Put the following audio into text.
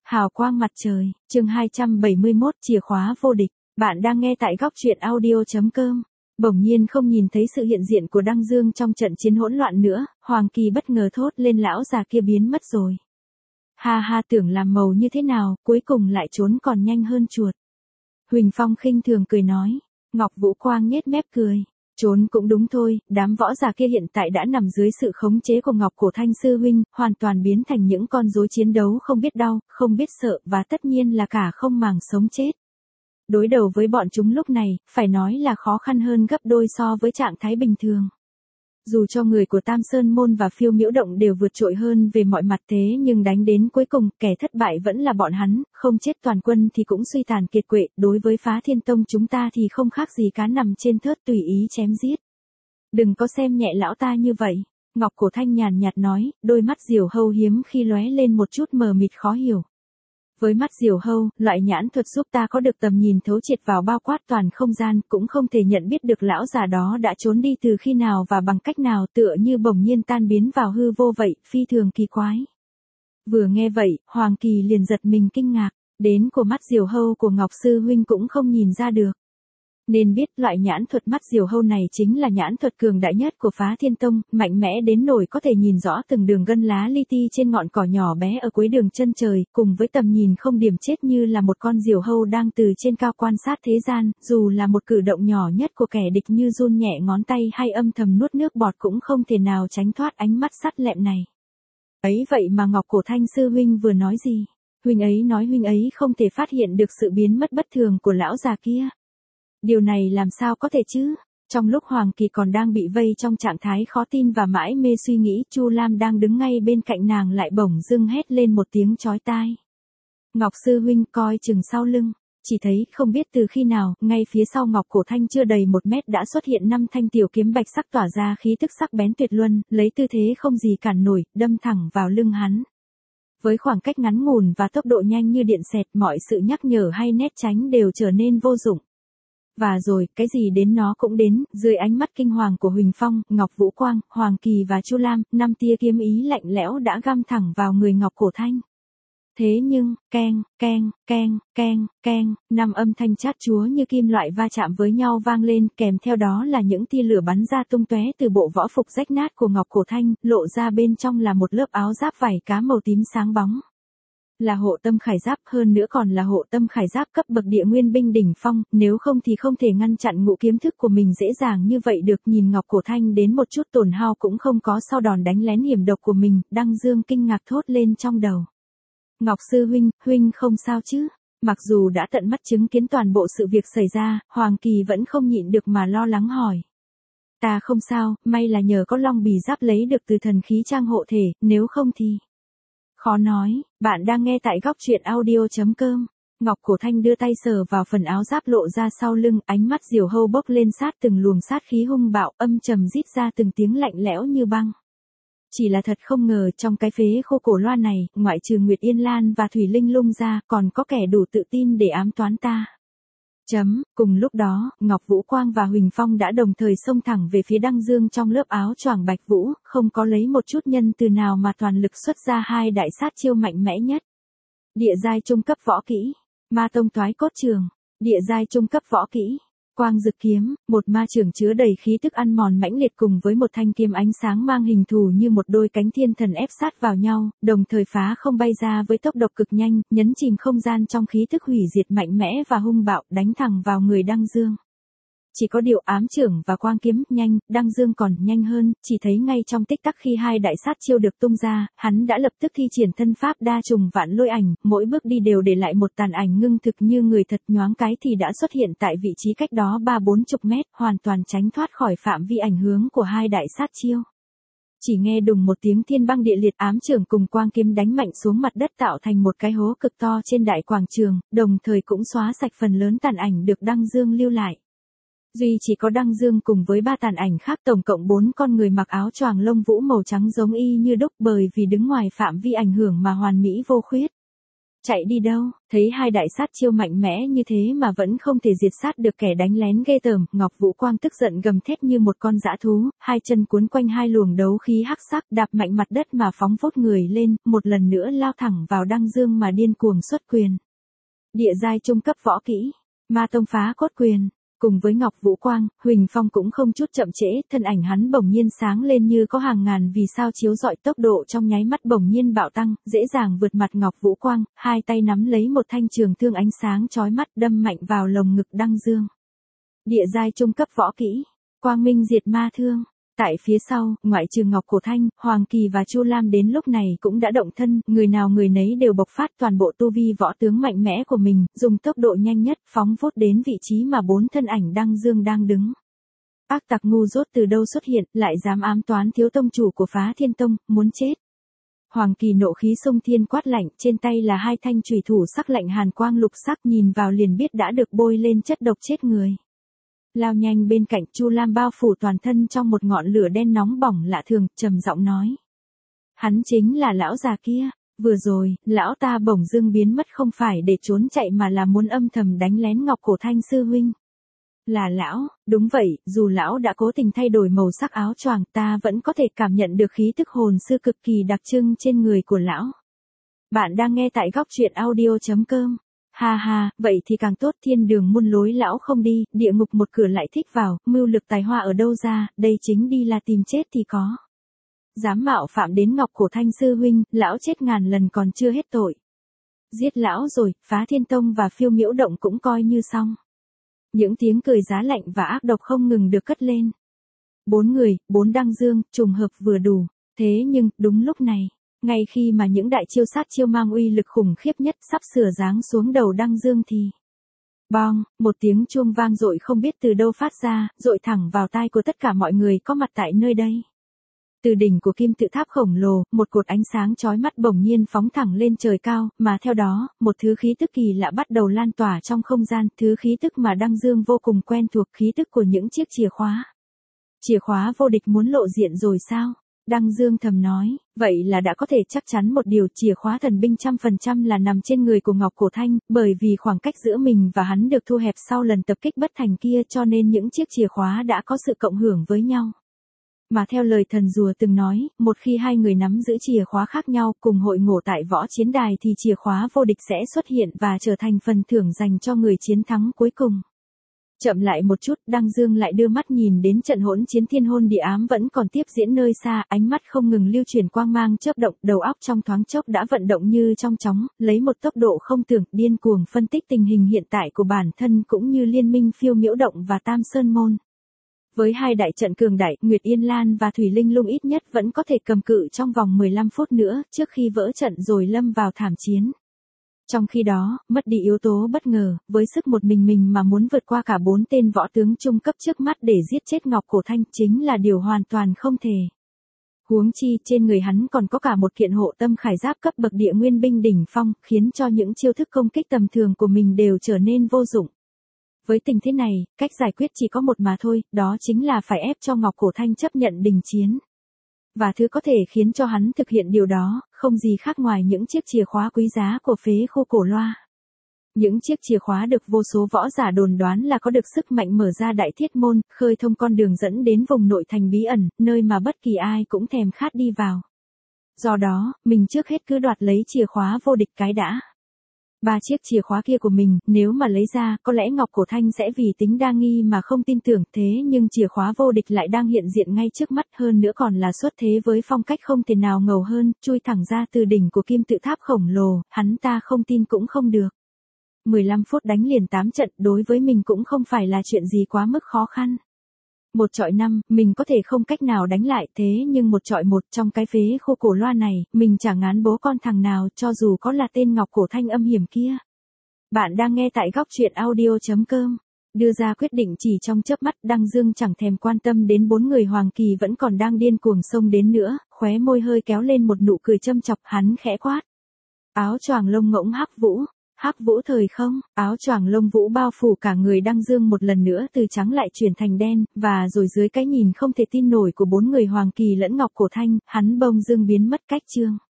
Hào quang mặt trời, chương 271, chìa khóa vô địch. Bạn đang nghe tại góc truyện audio.com. Bỗng nhiên không nhìn thấy sự hiện diện của Đăng Dương trong trận chiến hỗn loạn nữa, Hoàng Kỳ bất ngờ thốt lên, lão già kia biến mất rồi. Ha ha, tưởng làm màu như thế nào, cuối cùng lại trốn còn nhanh hơn chuột. Huỳnh Phong khinh thường cười nói. Ngọc Vũ Quang nhếch mép cười. Trốn cũng đúng thôi, đám võ giả kia hiện tại đã nằm dưới sự khống chế của Ngọc Cổ Thanh sư huynh, hoàn toàn biến thành những con rối chiến đấu không biết đau, không biết sợ và tất nhiên là cả không màng sống chết. Đối đầu với bọn chúng lúc này, phải nói là khó khăn hơn gấp đôi so với trạng thái bình thường. Dù cho người của Tam Sơn Môn và Phiêu Miễu Động đều vượt trội hơn về mọi mặt thế nhưng đánh đến cuối cùng, kẻ thất bại vẫn là bọn hắn, không chết toàn quân thì cũng suy tàn kiệt quệ, đối với Phá Thiên Tông chúng ta thì không khác gì cá nằm trên thớt tùy ý chém giết. Đừng có xem nhẹ lão ta như vậy, Ngọc Cổ Thanh nhàn nhạt nói, đôi mắt Diều Hâu hiếm khi lóe lên một chút mờ mịt khó hiểu. Với mắt Diều Hâu, loại nhãn thuật giúp ta có được tầm nhìn thấu triệt vào bao quát toàn không gian, cũng không thể nhận biết được lão già đó đã trốn đi từ khi nào và bằng cách nào, tựa như bỗng nhiên tan biến vào hư vô vậy, phi thường kỳ quái. Vừa nghe vậy, Hoàng Kỳ liền giật mình kinh ngạc, đến của mắt Diều Hâu của Ngọc Sư huynh cũng không nhìn ra được. Nên biết loại nhãn thuật mắt Diều Hâu này chính là nhãn thuật cường đại nhất của Phá Thiên Tông, mạnh mẽ đến nỗi có thể nhìn rõ từng đường gân lá li ti trên ngọn cỏ nhỏ bé ở cuối đường chân trời, cùng với tầm nhìn không điểm chết như là một con diều hâu đang từ trên cao quan sát thế gian, dù là một cử động nhỏ nhất của kẻ địch như run nhẹ ngón tay hay âm thầm nuốt nước bọt cũng không thể nào tránh thoát ánh mắt sắc lẹm này. Ấy vậy mà Ngọc Cổ Thanh sư huynh vừa nói gì? Huynh ấy nói huynh ấy không thể phát hiện được sự biến mất bất thường của lão già kia. Điều này làm sao có thể chứ? Trong lúc Hoàng Kỳ còn đang bị vây trong trạng thái khó tin và mãi mê suy nghĩ, Chu Lam đang đứng ngay bên cạnh nàng lại bỗng dưng hét lên một tiếng chói tai. Ngọc sư huynh, coi chừng sau lưng. Chỉ thấy không biết từ khi nào, ngay phía sau Ngọc Cổ Thanh chưa đầy 1 mét đã xuất hiện 5 thanh tiểu kiếm bạch sắc tỏa ra khí tức sắc bén tuyệt luân, lấy tư thế không gì cản nổi, đâm thẳng vào lưng hắn. Với khoảng cách ngắn ngủn và tốc độ nhanh như điện xẹt, mọi sự nhắc nhở hay né tránh đều trở nên vô dụng. Và rồi, cái gì đến nó cũng đến, dưới ánh mắt kinh hoàng của Huỳnh Phong, Ngọc Vũ Quang, Hoàng Kỳ và Chu Lam, 5 tia kiếm ý lạnh lẽo đã găm thẳng vào người Ngọc Cổ Thanh. Thế nhưng, keng, keng, keng, keng, keng, 5 âm thanh chát chúa như kim loại va chạm với nhau vang lên, kèm theo đó là những tia lửa bắn ra tung tóe từ bộ võ phục rách nát của Ngọc Cổ Thanh, lộ ra bên trong là một lớp áo giáp vảy cá màu tím sáng bóng. Là hộ tâm khải giáp, hơn nữa còn là hộ tâm khải giáp cấp bậc địa nguyên binh đỉnh phong, nếu không thì không thể ngăn chặn ngũ kiếm thức của mình dễ dàng như vậy được. Nhìn Ngọc Cổ Thanh đến một chút tổn hao cũng không có sau đòn đánh lén hiểm độc của mình, Đăng Dương kinh ngạc thốt lên trong đầu. Ngọc sư huynh, huynh không sao chứ? Mặc dù đã tận mắt chứng kiến toàn bộ sự việc xảy ra, Hoàng Kỳ vẫn không nhịn được mà lo lắng hỏi. Ta không sao, may là nhờ có long bì giáp lấy được từ thần khí trang hộ thể, nếu không thì... Khó nói, bạn đang nghe tại góc truyện audio.com. Ngọc Cổ Thanh đưa tay sờ vào phần áo giáp lộ ra sau lưng, ánh mắt Diều Hâu bốc lên sát từng luồng sát khí hung bạo, âm trầm rít ra từng tiếng lạnh lẽo như băng. Chỉ là thật không ngờ trong cái phế khô cổ loa này, ngoại trừ Nguyệt Yên Lan và Thủy Linh Lung ra, còn có kẻ đủ tự tin để ám toán ta. Cùng lúc đó, Ngọc Vũ Quang và Huỳnh Phong đã đồng thời xông thẳng về phía Đăng Dương trong lớp áo choàng bạch vũ, không có lấy một chút nhân từ nào mà toàn lực xuất ra 2 đại sát chiêu mạnh mẽ nhất. Địa giai trung cấp võ kỹ, Ma Tông Toái Cốt Trường, địa giai trung cấp võ kỹ, Quang Dực Kiếm, một ma trường chứa đầy khí tức ăn mòn mãnh liệt cùng với một thanh kiếm ánh sáng mang hình thù như một đôi cánh thiên thần ép sát vào nhau, đồng thời phá không bay ra với tốc độ cực nhanh, nhấn chìm không gian trong khí tức hủy diệt mạnh mẽ và hung bạo, đánh thẳng vào người Đăng Dương. Chỉ có điều ám trưởng và quang kiếm nhanh, Đăng Dương còn nhanh hơn, chỉ thấy ngay trong tích tắc khi 2 đại sát chiêu được tung ra, hắn đã lập tức thi triển thân pháp đa trùng vạn lôi ảnh, mỗi bước đi đều để lại một tàn ảnh ngưng thực như người thật, nhoáng cái thì đã xuất hiện tại vị trí cách đó 30-40 mét, hoàn toàn tránh thoát khỏi phạm vi ảnh hướng của 2 đại sát chiêu. Chỉ nghe đùng một tiếng thiên băng địa liệt, ám trưởng cùng quang kiếm đánh mạnh xuống mặt đất tạo thành một cái hố cực to trên đại quảng trường, đồng thời cũng xóa sạch phần lớn tàn ảnh được Đăng Dương lưu lại. Duy chỉ có Đăng Dương cùng với 3 tàn ảnh khác, tổng cộng 4 con người mặc áo choàng lông vũ màu trắng giống y như đúc, bởi vì đứng ngoài phạm vi ảnh hưởng mà hoàn mỹ vô khuyết. chạy đi đâu, thấy hai đại sát chiêu mạnh mẽ như thế mà vẫn không thể diệt sát được kẻ đánh lén ghê tởm, Ngọc Vũ Quang tức giận gầm thét như một con dã thú, hai chân cuốn quanh hai luồng đấu khí hắc sắc, đạp mạnh mặt đất mà phóng vút người lên, một lần nữa lao thẳng vào Đăng Dương mà điên cuồng xuất quyền. Địa giai trung cấp võ kỹ, Ma Tông Phá Cốt Quyền. Cùng với Ngọc Vũ Quang, Huỳnh Phong cũng không chút chậm trễ, thân ảnh hắn bỗng nhiên sáng lên như có hàng ngàn vì sao chiếu rọi, tốc độ trong nháy mắt bỗng nhiên bạo tăng, dễ dàng vượt mặt Ngọc Vũ Quang, hai tay nắm lấy một thanh trường thương ánh sáng chói mắt đâm mạnh vào lồng ngực Đăng Dương. Địa giai trung cấp võ kỹ, Quang Minh Diệt Ma Thương. Tại phía sau, ngoại trừ Ngọc Cổ Thanh, Hoàng Kỳ và Chu Lam đến lúc này cũng đã động thân, người nào người nấy đều bộc phát toàn bộ tu vi võ tướng mạnh mẽ của mình, dùng tốc độ nhanh nhất phóng vút đến vị trí mà bốn thân ảnh Đăng Dương đang đứng. Ác tặc ngu dốt từ đâu xuất hiện, lại dám ám toán thiếu tông chủ của Phá Thiên Tông, muốn chết. Hoàng Kỳ nộ khí xông thiên quát lạnh, trên tay là hai thanh chùy thủ sắc lạnh hàn quang lục sắc, nhìn vào liền biết đã được bôi lên chất độc chết người. Lao nhanh bên cạnh, Chu Lam bao phủ toàn thân trong một ngọn lửa đen nóng bỏng lạ thường, trầm giọng nói. Hắn chính là lão già kia, vừa rồi, lão ta bỗng dưng biến mất không phải để trốn chạy mà là muốn âm thầm đánh lén Ngọc Cổ Thanh sư huynh. Là lão, đúng vậy, dù lão đã cố tình thay đổi màu sắc áo choàng, ta vẫn có thể cảm nhận được khí tức hồn sư cực kỳ đặc trưng trên người của lão. Bạn đang nghe tại góc truyện audio.com. Ha ha, vậy thì càng tốt, thiên đường muôn lối lão không đi, địa ngục một cửa lại thích vào, mưu lực tài hoa ở đâu ra, đây chính đi là tìm chết thì có. Dám mạo phạm đến Ngọc Cổ Thanh sư huynh, lão chết ngàn lần còn chưa hết tội. Giết lão rồi, Phá Thiên Tông và Phiêu Miễu Động cũng coi như xong. Những tiếng cười giá lạnh và ác độc không ngừng được cất lên. Bốn người, bốn Đăng Dương, trùng hợp vừa đủ, thế nhưng, đúng lúc này. Ngay khi mà những đại chiêu sát chiêu mang uy lực khủng khiếp nhất sắp sửa giáng xuống đầu Đăng Dương thì bong, một tiếng chuông vang dội không biết từ đâu phát ra, dội thẳng vào tai của tất cả mọi người có mặt tại nơi đây. Từ đỉnh của kim tự tháp khổng lồ, một cột ánh sáng chói mắt bỗng nhiên phóng thẳng lên trời cao, mà theo đó, một thứ khí tức kỳ lạ bắt đầu lan tỏa trong không gian, thứ khí tức mà Đăng Dương vô cùng quen thuộc, khí tức của những chiếc chìa khóa. Chìa khóa vô địch muốn lộ diện rồi sao? Đăng Dương thầm nói, vậy là đã có thể chắc chắn một điều, chìa khóa thần binh 100% là nằm trên người của Ngọc Cổ Thanh, bởi vì khoảng cách giữa mình và hắn được thu hẹp sau lần tập kích bất thành kia cho nên những chiếc chìa khóa đã có sự cộng hưởng với nhau. Mà theo lời thần rùa từng nói, một khi hai người nắm giữ chìa khóa khác nhau cùng hội ngộ tại võ chiến đài thì chìa khóa vô địch sẽ xuất hiện và trở thành phần thưởng dành cho người chiến thắng cuối cùng. Chậm lại một chút, Đăng Dương lại đưa mắt nhìn đến trận hỗn chiến thiên hôn địa ám vẫn còn tiếp diễn nơi xa, ánh mắt không ngừng lưu chuyển quang mang chớp động, đầu óc trong thoáng chốc đã vận động như trong chóng, lấy một tốc độ không tưởng, điên cuồng phân tích tình hình hiện tại của bản thân cũng như liên minh Phiêu Miễu Động và Tam Sơn Môn. Với hai đại trận cường đại, Nguyệt Yên Lan và Thủy Linh Lung ít nhất vẫn có thể cầm cự trong vòng 15 phút nữa, trước khi vỡ trận rồi lâm vào thảm chiến. Trong khi đó, mất đi yếu tố bất ngờ, với sức một mình mà muốn vượt qua cả bốn tên võ tướng trung cấp trước mắt để giết chết Ngọc Cổ Thanh chính là điều hoàn toàn không thể. Huống chi, trên người hắn còn có cả một kiện hộ tâm khải giáp cấp bậc địa nguyên binh đỉnh phong, khiến cho những chiêu thức công kích tầm thường của mình đều trở nên vô dụng. Với tình thế này, cách giải quyết chỉ có một mà thôi, đó chính là phải ép cho Ngọc Cổ Thanh chấp nhận đình chiến. Và thứ có thể khiến cho hắn thực hiện điều đó, không gì khác ngoài những chiếc chìa khóa quý giá của phế khu Cổ Loa. Những chiếc chìa khóa được vô số võ giả đồn đoán là có được sức mạnh mở ra đại thiết môn, khơi thông con đường dẫn đến vùng nội thành bí ẩn, nơi mà bất kỳ ai cũng thèm khát đi vào. Do đó, mình trước hết cứ đoạt lấy chìa khóa vô địch cái đã. 3 chiếc chìa khóa kia của mình, nếu mà lấy ra, có lẽ Ngọc Cổ Thanh sẽ vì tính đa nghi mà không tin tưởng, thế nhưng chìa khóa vô địch lại đang hiện diện ngay trước mắt, hơn nữa còn là xuất thế với phong cách không thể nào ngầu hơn, chui thẳng ra từ đỉnh của kim tự tháp khổng lồ, hắn ta không tin cũng không được. 15 phút đánh liền 8 trận, đối với mình cũng không phải là chuyện gì quá mức khó khăn. 1 chọi 5, mình có thể không cách nào đánh lại, thế nhưng 1 chọi 1 trong cái phế khu Cổ Loa này, mình chả ngán bố con thằng nào cho dù có là tên Ngọc Cổ Thanh âm hiểm kia. Bạn đang nghe tại góc truyện audio.com. Đưa ra quyết định chỉ trong chớp mắt, Đăng Dương chẳng thèm quan tâm đến 4 người Hoàng Kỳ vẫn còn đang điên cuồng xông đến nữa, khóe môi hơi kéo lên một nụ cười châm chọc, hắn khẽ quát. Áo choàng lông ngỗng Hắc Vũ. Hắc Vũ thời không, áo choàng lông vũ bao phủ cả người Đăng Dương một lần nữa từ trắng lại chuyển thành đen, và rồi dưới cái nhìn không thể tin nổi của 4 người Hoàng Kỳ lẫn Ngọc Cổ Thanh, hắn bỗng dưng biến mất cách chương.